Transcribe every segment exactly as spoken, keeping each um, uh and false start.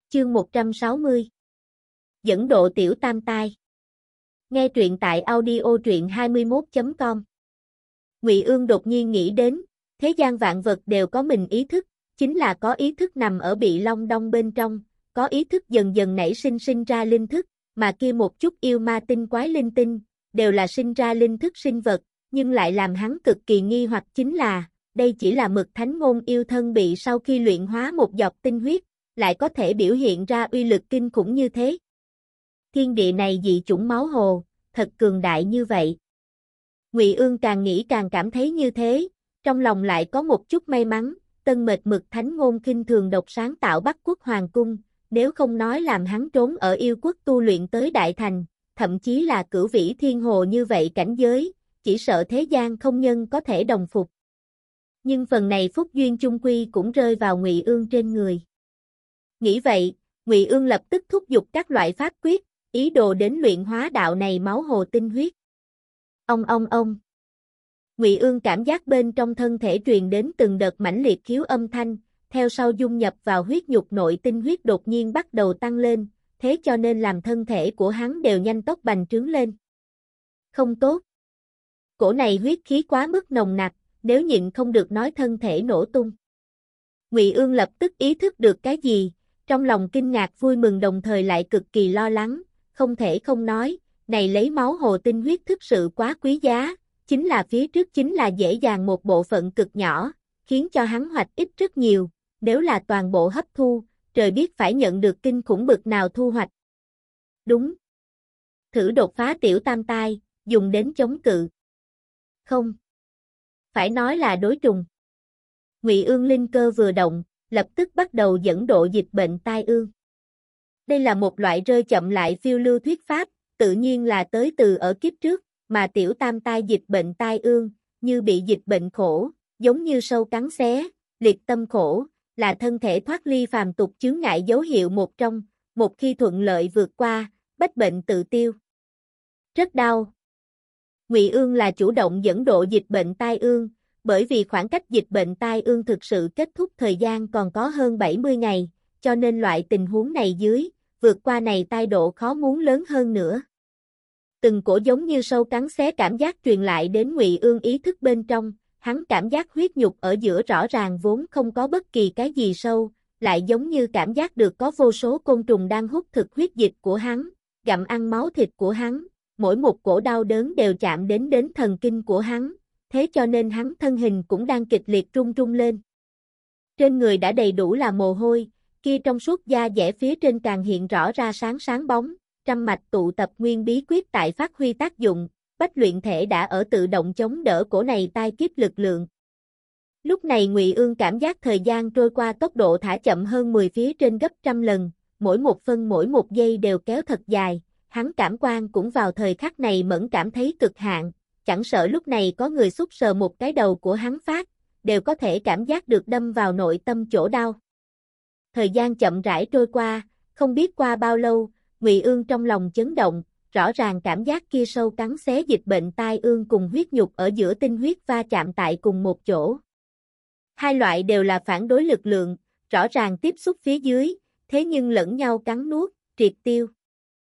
Chương một trăm sáu mươi. Dẫn độ tiểu tam tai. Nghe truyện tại audio truyện hai mươi mốt chấm com. Ngụy Ương đột nhiên nghĩ đến, thế gian vạn vật đều có mình ý thức, chính là có ý thức nằm ở bị long đong bên trong, có ý thức dần dần nảy sinh sinh ra linh thức, mà kia một chút yêu ma tinh quái linh tinh, đều là sinh ra linh thức sinh vật, nhưng lại làm hắn cực kỳ nghi hoặc chính là, đây chỉ là mực thánh ngôn yêu thân bị sau khi luyện hóa một giọt tinh huyết, lại có thể biểu hiện ra uy lực kinh khủng như thế. Thiên địa này dị chủng máu hồ, thật cường đại như vậy. Ngụy Ương càng nghĩ càng cảm thấy như thế, trong lòng lại có một chút may mắn, tân mệt mực thánh ngôn khinh thường độc sáng tạo Bắc Quốc Hoàng Cung, nếu không nói làm hắn trốn ở yêu quốc tu luyện tới Đại Thành, thậm chí là cửu vĩ thiên hồ như vậy cảnh giới, chỉ sợ thế gian không nhân có thể đồng phục. Nhưng phần này phúc duyên chung quy cũng rơi vào Ngụy Ương trên người. Nghĩ vậy, Ngụy Ương lập tức thúc giục các loại pháp quyết, ý đồ đến luyện hóa đạo này máu hồ tinh huyết. Ông ông ông. Ngụy Ương cảm giác bên trong thân thể truyền đến từng đợt mãnh liệt khiếu âm thanh, theo sau dung nhập vào huyết nhục nội tinh huyết đột nhiên bắt đầu tăng lên, thế cho nên làm thân thể của hắn đều nhanh tốc bành trướng lên. Không tốt. Cổ này huyết khí quá mức nồng nặc, nếu nhịn không được nói thân thể nổ tung. Ngụy Ương lập tức ý thức được cái gì, trong lòng kinh ngạc vui mừng đồng thời lại cực kỳ lo lắng, không thể không nói, này lấy máu hồ tinh huyết thực sự quá quý giá, chính là phía trước chính là dễ dàng một bộ phận cực nhỏ, khiến cho hắn hoạch ít rất nhiều, nếu là toàn bộ hấp thu, trời biết phải nhận được kinh khủng bực nào thu hoạch. Đúng. Thử đột phá tiểu tam tai, dùng đến chống cự. Không. Phải nói là đối trùng. Ngụy Ương linh cơ vừa động, lập tức bắt đầu dẫn độ dịch bệnh tai ương. Đây là một loại rơi chậm lại phiêu lưu thuyết pháp, tự nhiên là tới từ ở kiếp trước, mà tiểu tam tai dịch bệnh tai ương, như bị dịch bệnh khổ, giống như sâu cắn xé, liệt tâm khổ, là thân thể thoát ly phàm tục chướng ngại dấu hiệu một trong, một khi thuận lợi vượt qua, bách bệnh tự tiêu. Rất đau. Ngụy Ương là chủ động dẫn độ dịch bệnh tai ương, bởi vì khoảng cách dịch bệnh tai ương thực sự kết thúc thời gian còn có hơn bảy mươi ngày, cho nên loại tình huống này dưới, vượt qua này tai độ khó muốn lớn hơn nữa. Từng cổ giống như sâu cắn xé cảm giác truyền lại đến Ngụy Ương ý thức bên trong, hắn cảm giác huyết nhục ở giữa rõ ràng vốn không có bất kỳ cái gì sâu, lại giống như cảm giác được có vô số côn trùng đang hút thực huyết dịch của hắn, gặm ăn máu thịt của hắn, mỗi một cổ đau đớn đều chạm đến đến thần kinh của hắn, thế cho nên hắn thân hình cũng đang kịch liệt rung rung lên. Trên người đã đầy đủ là mồ hôi, kia trong suốt da dẻ phía trên càng hiện rõ ra sáng sáng bóng, trăm mạch tụ tập nguyên bí quyết tại phát huy tác dụng, bách luyện thể đã ở tự động chống đỡ cổ này tai kiếp lực lượng. Lúc này Ngụy Ương cảm giác thời gian trôi qua tốc độ thả chậm hơn mười phía trên gấp trăm lần, mỗi một phân mỗi một giây đều kéo thật dài, hắn cảm quan cũng vào thời khắc này mẫn cảm thấy cực hạn, chẳng sợ lúc này có người xúc sờ một cái đầu của hắn phát, đều có thể cảm giác được đâm vào nội tâm chỗ đau. Thời gian chậm rãi trôi qua, không biết qua bao lâu, Ngụy Ương trong lòng chấn động, rõ ràng cảm giác kia sâu cắn xé dịch bệnh tai ương cùng huyết nhục ở giữa tinh huyết va chạm tại cùng một chỗ. Hai loại đều là phản đối lực lượng, rõ ràng tiếp xúc phía dưới, thế nhưng lẫn nhau cắn nuốt, triệt tiêu.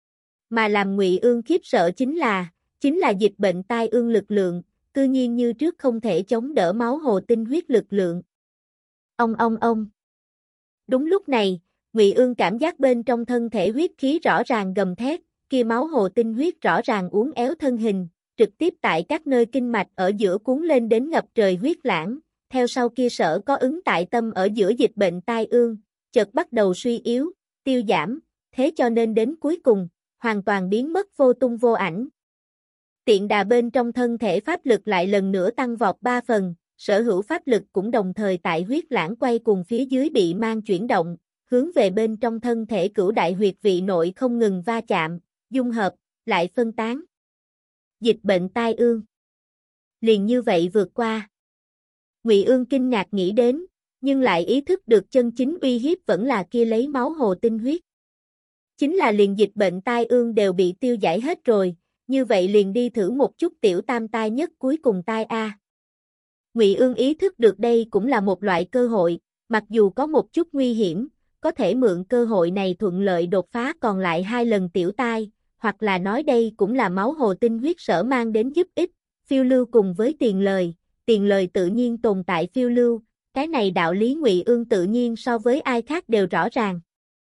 Mà làm Ngụy Ương khiếp sợ chính là, chính là dịch bệnh tai ương lực lượng, tự nhiên như trước không thể chống đỡ máu hồ tinh huyết lực lượng. Ông ông ông. Đúng lúc này, Ngụy Ương cảm giác bên trong thân thể huyết khí rõ ràng gầm thét, kia máu hồ tinh huyết rõ ràng uốn éo thân hình, trực tiếp tại các nơi kinh mạch ở giữa cuốn lên đến ngập trời huyết lãng, theo sau kia sở có ứng tại tâm ở giữa dịch bệnh tai ương, chợt bắt đầu suy yếu, tiêu giảm, thế cho nên đến cuối cùng, hoàn toàn biến mất vô tung vô ảnh. Tiện đà bên trong thân thể pháp lực lại lần nữa tăng vọt ba phần, sở hữu pháp lực cũng đồng thời tại huyết lãng quay cùng phía dưới bị mang chuyển động, hướng về bên trong thân thể cửu đại huyệt vị nội không ngừng va chạm, dung hợp, lại phân tán. Dịch bệnh tai ương. Liền như vậy vượt qua. Ngụy Ương kinh ngạc nghĩ đến, nhưng lại ý thức được chân chính uy hiếp vẫn là kia lấy máu hồ tinh huyết. Chính là liền dịch bệnh tai ương đều bị tiêu giải hết rồi, như vậy liền đi thử một chút tiểu tam tai nhất cuối cùng tai A. Ngụy Ương ý thức được đây cũng là một loại cơ hội, mặc dù có một chút nguy hiểm, có thể mượn cơ hội này thuận lợi đột phá còn lại hai lần tiểu tai, hoặc là nói đây cũng là máu hồ tinh huyết sở mang đến giúp ích, phiêu lưu cùng với tiền lời, tiền lời tự nhiên tồn tại phiêu lưu, cái này đạo lý Ngụy Ương tự nhiên so với ai khác đều rõ ràng.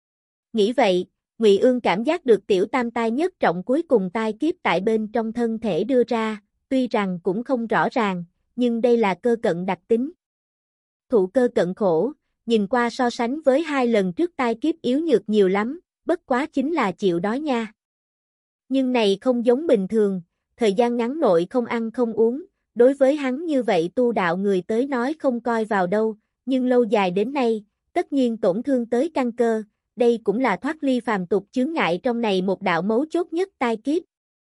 Nghĩ vậy, Ngụy Ương cảm giác được tiểu tam tai nhất trọng cuối cùng tai kiếp tại bên trong thân thể đưa ra, tuy rằng cũng không rõ ràng, nhưng đây là cơ cận đặc tính. Thụ cơ cận khổ, nhìn qua so sánh với hai lần trước tai kiếp yếu nhược nhiều lắm, bất quá chính là chịu đói nha. Nhưng này không giống bình thường, thời gian ngắn nội không ăn không uống, đối với hắn như vậy tu đạo người tới nói không coi vào đâu, nhưng lâu dài đến nay, tất nhiên tổn thương tới căn cơ, đây cũng là thoát ly phàm tục chướng ngại trong này một đạo mấu chốt nhất tai kiếp.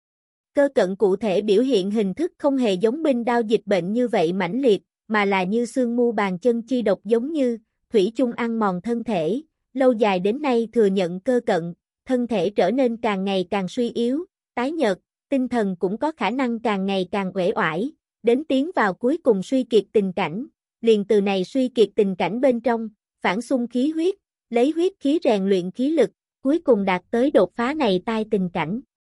Cơ cận cụ thể biểu hiện hình thức không hề giống binh đao dịch bệnh như vậy mãnh liệt, mà là như xương mu bàn chân chi độc giống như, thủy chung ăn mòn thân thể, lâu dài đến nay thừa nhận cơ cận, thân thể trở nên càng ngày càng suy yếu, tái nhợt, tinh thần cũng có khả năng càng ngày càng uể oải, đến tiến vào cuối cùng suy kiệt tình cảnh, liền từ này suy kiệt tình cảnh bên trong, phản xung khí huyết, lấy huyết khí rèn luyện khí lực, cuối cùng đạt tới đột phá này tai tình cảnh.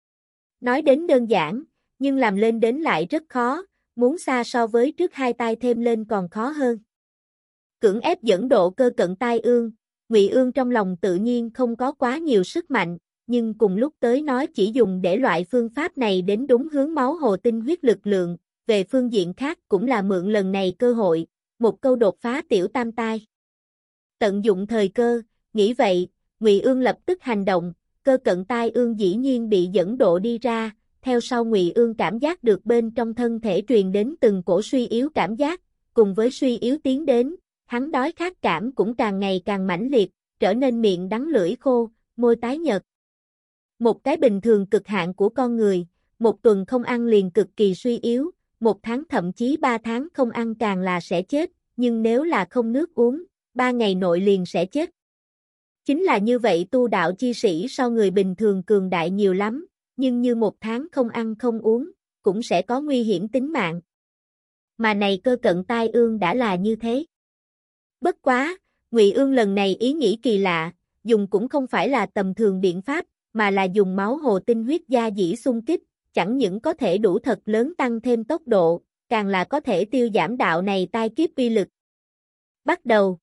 Nói đến đơn giản, nhưng làm lên đến lại rất khó, muốn xa so với trước hai tai thêm lên còn khó hơn. Cưỡng ép dẫn độ cơ cận tai ương, Ngụy Ương trong lòng tự nhiên không có quá nhiều sức mạnh, nhưng cùng lúc tới nói chỉ dùng để loại phương pháp này đến đúng hướng máu hồ tinh huyết lực lượng, về phương diện khác cũng là mượn lần này cơ hội, một câu đột phá tiểu tam tai. Tận dụng thời cơ, nghĩ vậy, Ngụy Ương lập tức hành động, cơ cận tai ương dĩ nhiên bị dẫn độ đi ra, theo sau Ngụy Ương cảm giác được bên trong thân thể truyền đến từng cổ suy yếu cảm giác, cùng với suy yếu tiến đến, hắn đói khát cảm cũng càng ngày càng mãnh liệt, trở nên miệng đắng lưỡi khô, môi tái nhợt. Một cái bình thường cực hạn của con người, một tuần không ăn liền cực kỳ suy yếu, một tháng thậm chí ba tháng không ăn càng là sẽ chết, nhưng nếu là không nước uống, ba ngày nội liền sẽ chết. Chính là như vậy tu đạo chi sĩ so người bình thường cường đại nhiều lắm, nhưng như một tháng không ăn không uống, cũng sẽ có nguy hiểm tính mạng. Mà này cơ cận tai ương đã là như thế. Bất quá, Ngụy Ương lần này ý nghĩ kỳ lạ, dùng cũng không phải là tầm thường biện pháp, mà là dùng máu hồ tinh huyết gia dĩ xung kích, chẳng những có thể đủ thật lớn tăng thêm tốc độ, càng là có thể tiêu giảm đạo này tai kiếp uy lực. Bắt đầu.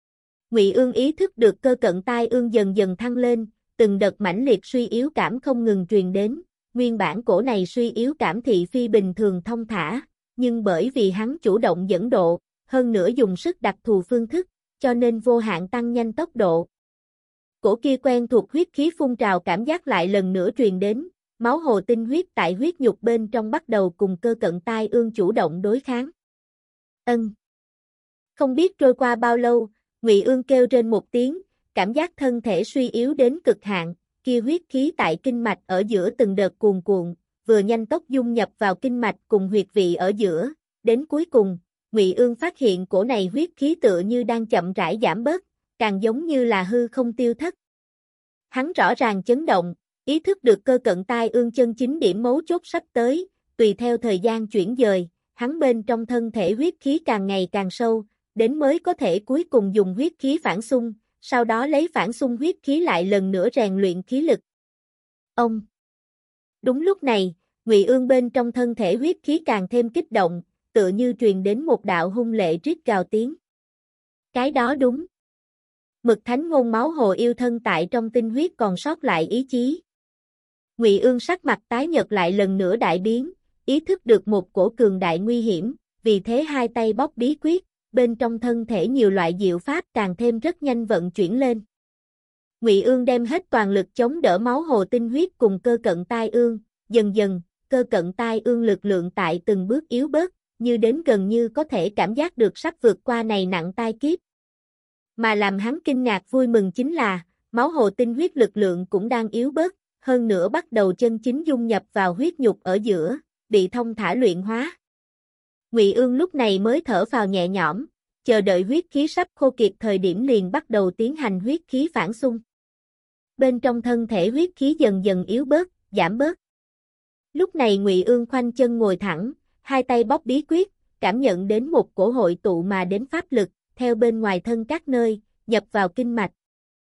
Ngụy Ương ý thức được cơ cận tai ương dần dần thăng lên, từng đợt mãnh liệt suy yếu cảm không ngừng truyền đến, nguyên bản cổ này suy yếu cảm thị phi bình thường thông thả, nhưng bởi vì hắn chủ động dẫn độ, hơn nữa dùng sức đặc thù phương thức, cho nên vô hạn tăng nhanh tốc độ. Cổ kia quen thuộc huyết khí phun trào cảm giác lại lần nữa truyền đến, máu hồ tinh huyết tại huyết nhục bên trong bắt đầu cùng cơ cận tai ương chủ động đối kháng. Ân. Không biết trôi qua bao lâu, Ngụy Ương kêu trên một tiếng, cảm giác thân thể suy yếu đến cực hạn, kia huyết khí tại kinh mạch ở giữa từng đợt cuồn cuộn, vừa nhanh tốc dung nhập vào kinh mạch cùng huyệt vị ở giữa, đến cuối cùng, Ngụy Ương phát hiện cổ này huyết khí tựa như đang chậm rãi giảm bớt, càng giống như là hư không tiêu thất. Hắn rõ ràng chấn động, ý thức được cơ cận tai ương chân chính điểm mấu chốt sắp tới, tùy theo thời gian chuyển dời, hắn bên trong thân thể huyết khí càng ngày càng sâu, đến mới có thể cuối cùng dùng huyết khí phản xung, sau đó lấy phản xung huyết khí lại lần nữa rèn luyện khí lực. Ông. Đúng lúc này, Ngụy Ương bên trong thân thể huyết khí càng thêm kích động, tựa như truyền đến một đạo hung lệ rít gào tiếng. Cái đó đúng. Mực thánh ngôn máu hồ yêu thân tại trong tinh huyết còn sót lại ý chí. Ngụy Ương sắc mặt tái nhợt lại lần nữa đại biến, ý thức được một cổ cường đại nguy hiểm, vì thế hai tay bóp bí quyết, bên trong thân thể nhiều loại diệu pháp càng thêm rất nhanh vận chuyển lên. Ngụy Ương đem hết toàn lực chống đỡ máu hồ tinh huyết cùng cơ cận tai ương, dần dần, cơ cận tai ương lực lượng tại từng bước yếu bớt, như đến gần như có thể cảm giác được sắp vượt qua này nặng tai kiếp. Mà làm hắn kinh ngạc vui mừng chính là, máu hồ tinh huyết lực lượng cũng đang yếu bớt, hơn nữa bắt đầu chân chính dung nhập vào huyết nhục ở giữa, bị thông thả luyện hóa. Ngụy Ương lúc này mới thở phào nhẹ nhõm, chờ đợi huyết khí sắp khô kiệt thời điểm liền bắt đầu tiến hành huyết khí phản xung. Bên trong thân thể huyết khí dần dần yếu bớt, giảm bớt. Lúc này Ngụy Ương khoanh chân ngồi thẳng, hai tay bóp bí quyết, cảm nhận đến một cổ hội tụ mà đến pháp lực, theo bên ngoài thân các nơi, nhập vào kinh mạch.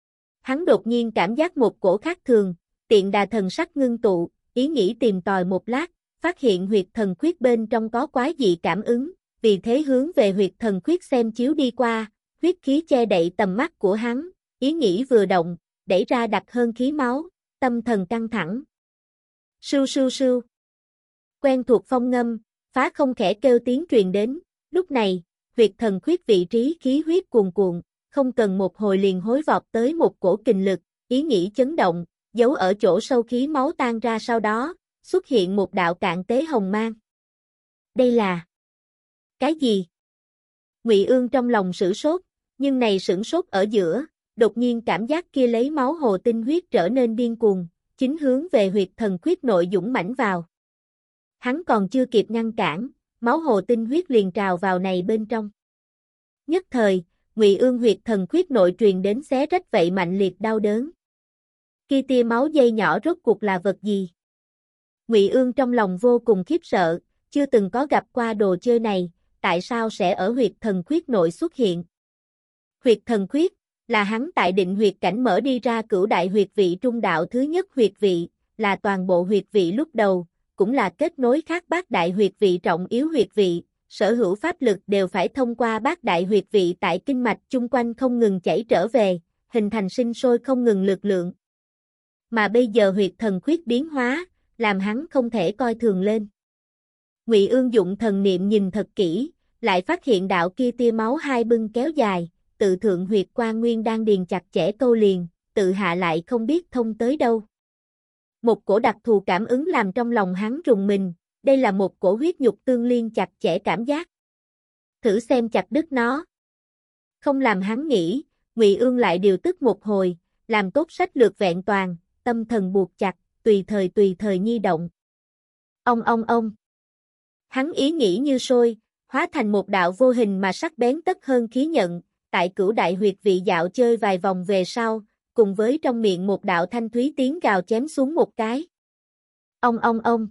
Hắn đột nhiên cảm giác một cổ khác thường, tiện đà thần sắc ngưng tụ, ý nghĩ tìm tòi một lát, phát hiện huyệt thần khuyết bên trong có quái dị cảm ứng, vì thế hướng về huyệt thần khuyết xem chiếu đi qua, huyết khí che đậy tầm mắt của hắn, ý nghĩ vừa động, đẩy ra đặc hơn khí máu, tâm thần căng thẳng. Sưu sưu sưu. Quen thuộc phong ngâm, phá không khẽ kêu tiếng truyền đến, lúc này, huyệt thần khuyết vị trí khí huyết cuồn cuộn, không cần một hồi liền hối vọt tới một cổ kình lực, ý nghĩ chấn động, giấu ở chỗ sâu khí máu tan ra sau đó, xuất hiện một đạo cạn tế hồng mang. Đây là cái gì? Ngụy Ương trong lòng sửng sốt, nhưng này sửng sốt ở giữa, đột nhiên cảm giác kia lấy máu hồ tinh huyết trở nên điên cuồng, chính hướng về huyệt thần khuyết nội dũng mãnh vào. Hắn còn chưa kịp ngăn cản, máu hồ tinh huyết liền trào vào này bên trong. Nhất thời, Ngụy Ương huyệt thần khuyết nội truyền đến xé rách vậy mạnh liệt đau đớn. Kia tia máu dây nhỏ rốt cuộc là vật gì? Ngụy Ương trong lòng vô cùng khiếp sợ, chưa từng có gặp qua đồ chơi này, tại sao sẽ ở huyệt thần khuyết nội xuất hiện? Huyệt thần khuyết là hắn tại định huyệt cảnh mở đi ra cửu đại huyệt vị trung đạo thứ nhất huyệt vị, là toàn bộ huyệt vị lúc đầu, cũng là kết nối khác bát đại huyệt vị trọng yếu huyệt vị, sở hữu pháp lực đều phải thông qua bát đại huyệt vị tại kinh mạch chung quanh không ngừng chảy trở về, hình thành sinh sôi không ngừng lực lượng. Mà bây giờ huyệt thần khuyết biến hóa, làm hắn không thể coi thường lên. Ngụy Ương dụng thần niệm nhìn thật kỹ, lại phát hiện đạo kia tia máu hai bưng kéo dài, tự thượng huyệt quan nguyên đang điền chặt chẽ câu liền, tự hạ lại không biết thông tới đâu. Một cổ đặc thù cảm ứng làm trong lòng hắn rùng mình, đây là một cổ huyết nhục tương liên chặt chẽ cảm giác. Thử xem chặt đứt nó. Không làm hắn nghĩ, Ngụy Ương lại điều tức một hồi, làm tốt sách lược vẹn toàn, tâm thần buộc chặt, tùy thời tùy thời nhi động. Ông ông ông. Hắn ý nghĩ như sôi, hóa thành một đạo vô hình mà sắc bén tất hơn khí nhận, tại cửu đại huyệt vị dạo chơi vài vòng về sau, cùng với trong miệng một đạo thanh thúy tiếng gào chém xuống một cái. Ông ông ông.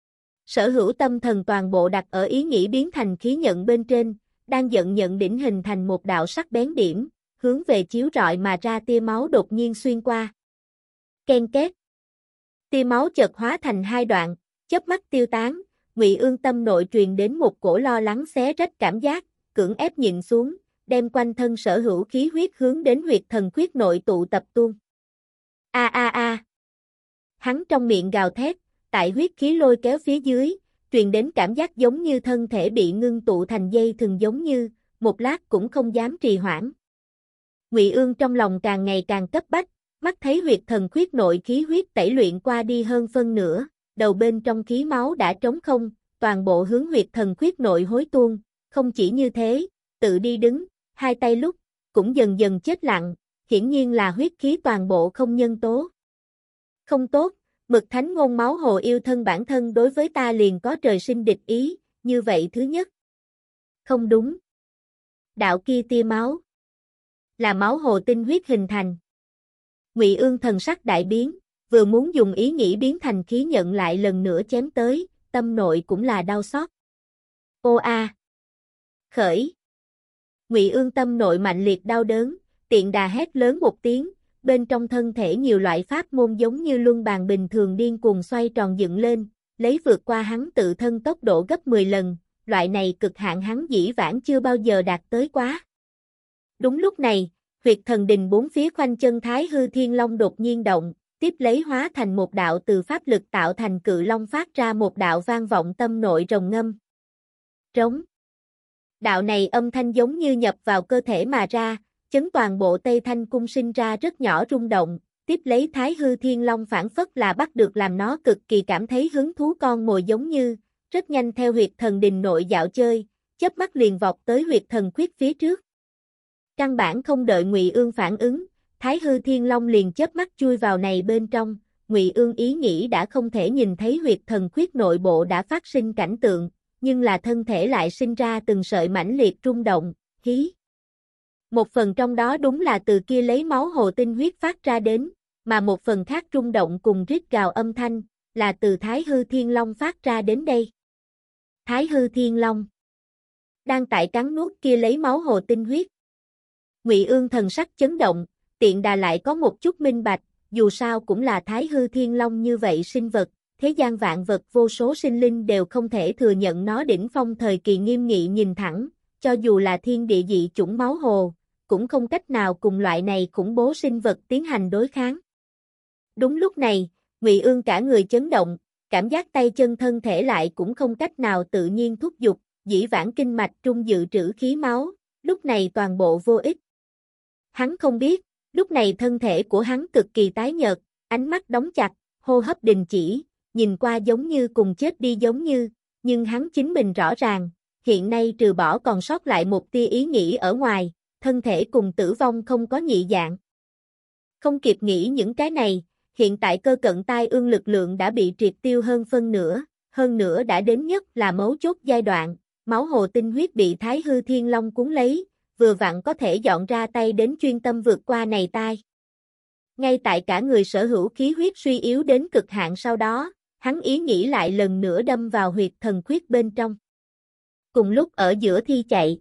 Sở hữu tâm thần toàn bộ đặt ở ý nghĩ biến thành khí nhận bên trên, đang giận nhận đỉnh hình thành một đạo sắc bén điểm, hướng về chiếu rọi mà ra tia máu đột nhiên xuyên qua. Ken két. Tia máu chợt hóa thành hai đoạn, chớp mắt tiêu tán, Ngụy Ương tâm nội truyền đến một cổ lo lắng xé rách cảm giác, cưỡng ép nhịn xuống, đem quanh thân sở hữu khí huyết hướng đến huyệt thần khuyết nội tụ tập tuôn. A a a. Hắn trong miệng gào thét, tại huyết khí lôi kéo phía dưới, truyền đến cảm giác giống như thân thể bị ngưng tụ thành dây thừng giống như, một lát cũng không dám trì hoãn. Ngụy Ương trong lòng càng ngày càng cấp bách, mắt thấy huyệt thần khuyết nội khí huyết tẩy luyện qua đi hơn phân nửa, đầu bên trong khí máu đã trống không, toàn bộ hướng huyệt thần khuyết nội hối tuôn, không chỉ như thế, tự đi đứng, hai tay lúc, cũng dần dần chết lặng, hiển nhiên là huyết khí toàn bộ không nhân tố. Không tốt, Mực Thánh ngôn máu hồ yêu thân bản thân đối với ta liền có trời sinh địch ý, như vậy thứ nhất. Không đúng. Đạo kia tia máu, là máu hồ tinh huyết hình thành. Ngụy Ương thần sắc đại biến, vừa muốn dùng ý nghĩ biến thành khí nhận lại lần nữa chém tới, tâm nội cũng là đau xót. Ô a. Khởi. Ngụy Ương tâm nội mạnh liệt đau đớn, tiện đà hét lớn một tiếng, bên trong thân thể nhiều loại pháp môn giống như luân bàn bình thường điên cuồng xoay tròn dựng lên, lấy vượt qua hắn tự thân tốc độ gấp mười lần, loại này cực hạn hắn dĩ vãng chưa bao giờ đạt tới quá. Đúng lúc này, huyệt thần đình bốn phía khoanh chân Thái Hư Thiên Long đột nhiên động, tiếp lấy hóa thành một đạo từ pháp lực tạo thành cự long phát ra một đạo vang vọng tâm nội rồng ngâm. Trống. Đạo này âm thanh giống như nhập vào cơ thể mà ra, chấn toàn bộ Tây Thanh Cung sinh ra rất nhỏ rung động, tiếp lấy Thái Hư Thiên Long phản phất là bắt được làm nó cực kỳ cảm thấy hứng thú con mồi giống như, rất nhanh theo huyệt thần đình nội dạo chơi, chớp mắt liền vọt tới huyệt thần khuyết phía trước. Căn bản không đợi Ngụy Ương phản ứng, Thái Hư Thiên Long liền chớp mắt chui vào này bên trong, Ngụy Ương ý nghĩ đã không thể nhìn thấy huyệt thần khuyết nội bộ đã phát sinh cảnh tượng, nhưng là thân thể lại sinh ra từng sợi mãnh liệt rung động, hí. Một phần trong đó đúng là từ kia lấy máu hồ tinh huyết phát ra đến, mà một phần khác rung động cùng rít gào âm thanh, là từ Thái Hư Thiên Long phát ra đến đây. Thái Hư Thiên Long đang tại cắn nuốt kia lấy máu hồ tinh huyết. Ngụy Ương thần sắc chấn động, tiện đà lại có một chút minh bạch, dù sao cũng là Thái Hư Thiên Long như vậy sinh vật, thế gian vạn vật vô số sinh linh đều không thể thừa nhận nó đỉnh phong thời kỳ nghiêm nghị nhìn thẳng, cho dù là thiên địa dị chủng máu hồ, cũng không cách nào cùng loại này khủng bố sinh vật tiến hành đối kháng. Đúng lúc này, Ngụy Ương cả người chấn động, cảm giác tay chân thân thể lại cũng không cách nào tự nhiên thúc giục, dĩ vãng kinh mạch trung dự trữ khí máu, lúc này toàn bộ vô ích. Hắn không biết, lúc này thân thể của hắn cực kỳ tái nhợt, ánh mắt đóng chặt, hô hấp đình chỉ, nhìn qua giống như cùng chết đi giống như, nhưng hắn chính mình rõ ràng, hiện nay trừ bỏ còn sót lại một tia ý nghĩ ở ngoài, thân thể cùng tử vong không có nhị dạng. Không kịp nghĩ những cái này, hiện tại cơ cận tai ương lực lượng đã bị triệt tiêu hơn phân nửa, hơn nữa đã đến nhất là mấu chốt giai đoạn, máu hồ tinh huyết bị Thái Hư Thiên Long cuốn lấy, vừa vặn có thể dọn ra tay đến chuyên tâm vượt qua này tai. Ngay tại cả người sở hữu khí huyết suy yếu đến cực hạn sau đó, hắn ý nghĩ lại lần nữa đâm vào huyệt thần khuyết bên trong. Cùng lúc ở giữa thi chạy.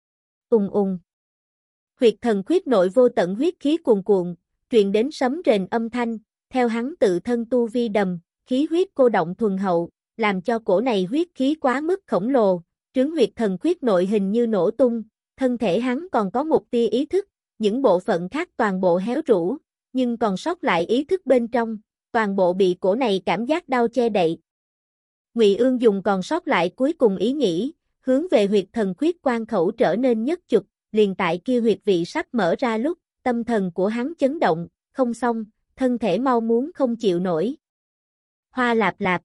Ùng ùng. Huyệt thần khuyết nội vô tận huyết khí cuồn cuộn, truyền đến sấm rền âm thanh, theo hắn tự thân tu vi đầm, khí huyết cô động thuần hậu, làm cho cổ này huyết khí quá mức khổng lồ, trướng huyệt thần khuyết nội hình như nổ tung, thân thể hắn còn có một tia ý thức, những bộ phận khác toàn bộ héo rũ, nhưng còn sót lại ý thức bên trong, toàn bộ bị cổ này cảm giác đau che đậy. Ngụy Ương dùng còn sót lại cuối cùng ý nghĩ, hướng về huyệt thần khuyết quan khẩu trở nên nhất chụp, liền tại kia huyệt vị sắp mở ra lúc, tâm thần của hắn chấn động, không xong, thân thể mau muốn không chịu nổi. Hoa lạp lạp.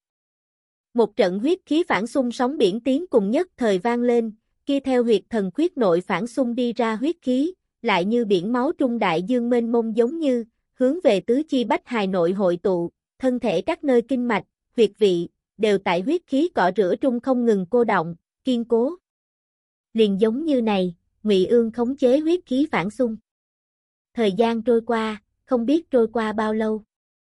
Một trận huyết khí phản xung sóng biển tiếng cùng nhất thời vang lên, kia theo huyệt thần khuyết nội phản xung đi ra huyết khí, lại như biển máu trung đại dương mênh mông giống như, hướng về tứ chi bách hài nội hội tụ, thân thể các nơi kinh mạch, huyệt vị, đều tại huyết khí cọ rửa trung không ngừng cô động, kiên cố. Liền giống như này, Ngụy Ương khống chế huyết khí phản xung. Thời gian trôi qua, không biết trôi qua bao lâu.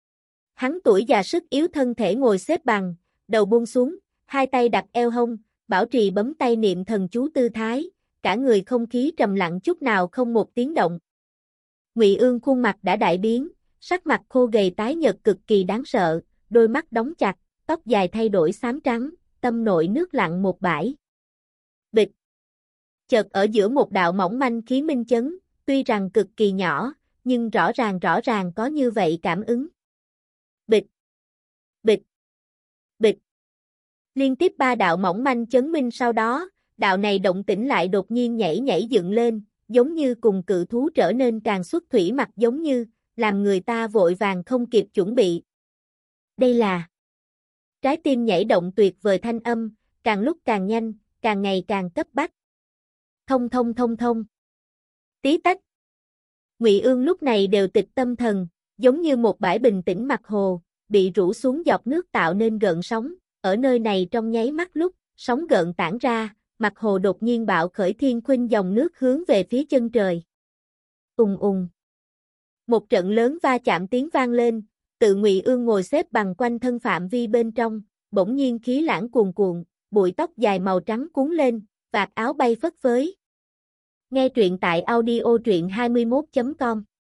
Hắn tuổi già sức yếu thân thể ngồi xếp bằng, đầu buông xuống, hai tay đặt eo hông, bảo trì bấm tay niệm thần chú tư thái, cả người không khí trầm lặng chút nào không một tiếng động. Ngụy Ương khuôn mặt đã đại biến, sắc mặt khô gầy tái nhợt cực kỳ đáng sợ, đôi mắt đóng chặt, tóc dài thay đổi xám trắng, tâm nội nước lặng một bãi. Bịch. Chợt ở giữa một đạo mỏng manh khí minh chấn, tuy rằng cực kỳ nhỏ, nhưng rõ ràng rõ ràng có như vậy cảm ứng. Bịch. Bịch. Bịch. Liên tiếp ba đạo mỏng manh chấn minh sau đó, đạo này động tĩnh lại đột nhiên nhảy nhảy dựng lên, giống như cùng cự thú trở nên càng xuất thủy mặt giống như, làm người ta vội vàng không kịp chuẩn bị. Đây là trái tim nhảy động tuyệt vời thanh âm, càng lúc càng nhanh, càng ngày càng cấp bách. Thông thông thông thông. Tí tách. Ngụy Ương lúc này đều tịch tâm thần, giống như một bãi bình tĩnh mặt hồ, bị rũ xuống giọt nước tạo nên gợn sóng, ở nơi này trong nháy mắt lúc, sóng gợn tản ra, mặt hồ đột nhiên bạo khởi thiên khuynh dòng nước hướng về phía chân trời. Ùng ùng. Một trận lớn va chạm tiếng vang lên, tự Ngụy Ương ngồi xếp bằng quanh thân phạm vi bên trong, bỗng nhiên khí lãng cuồn cuộn, bụi tóc dài màu trắng cuốn lên, vạt áo bay phất phới. Nghe truyện tại audio truyện hai mươi mốt chấm com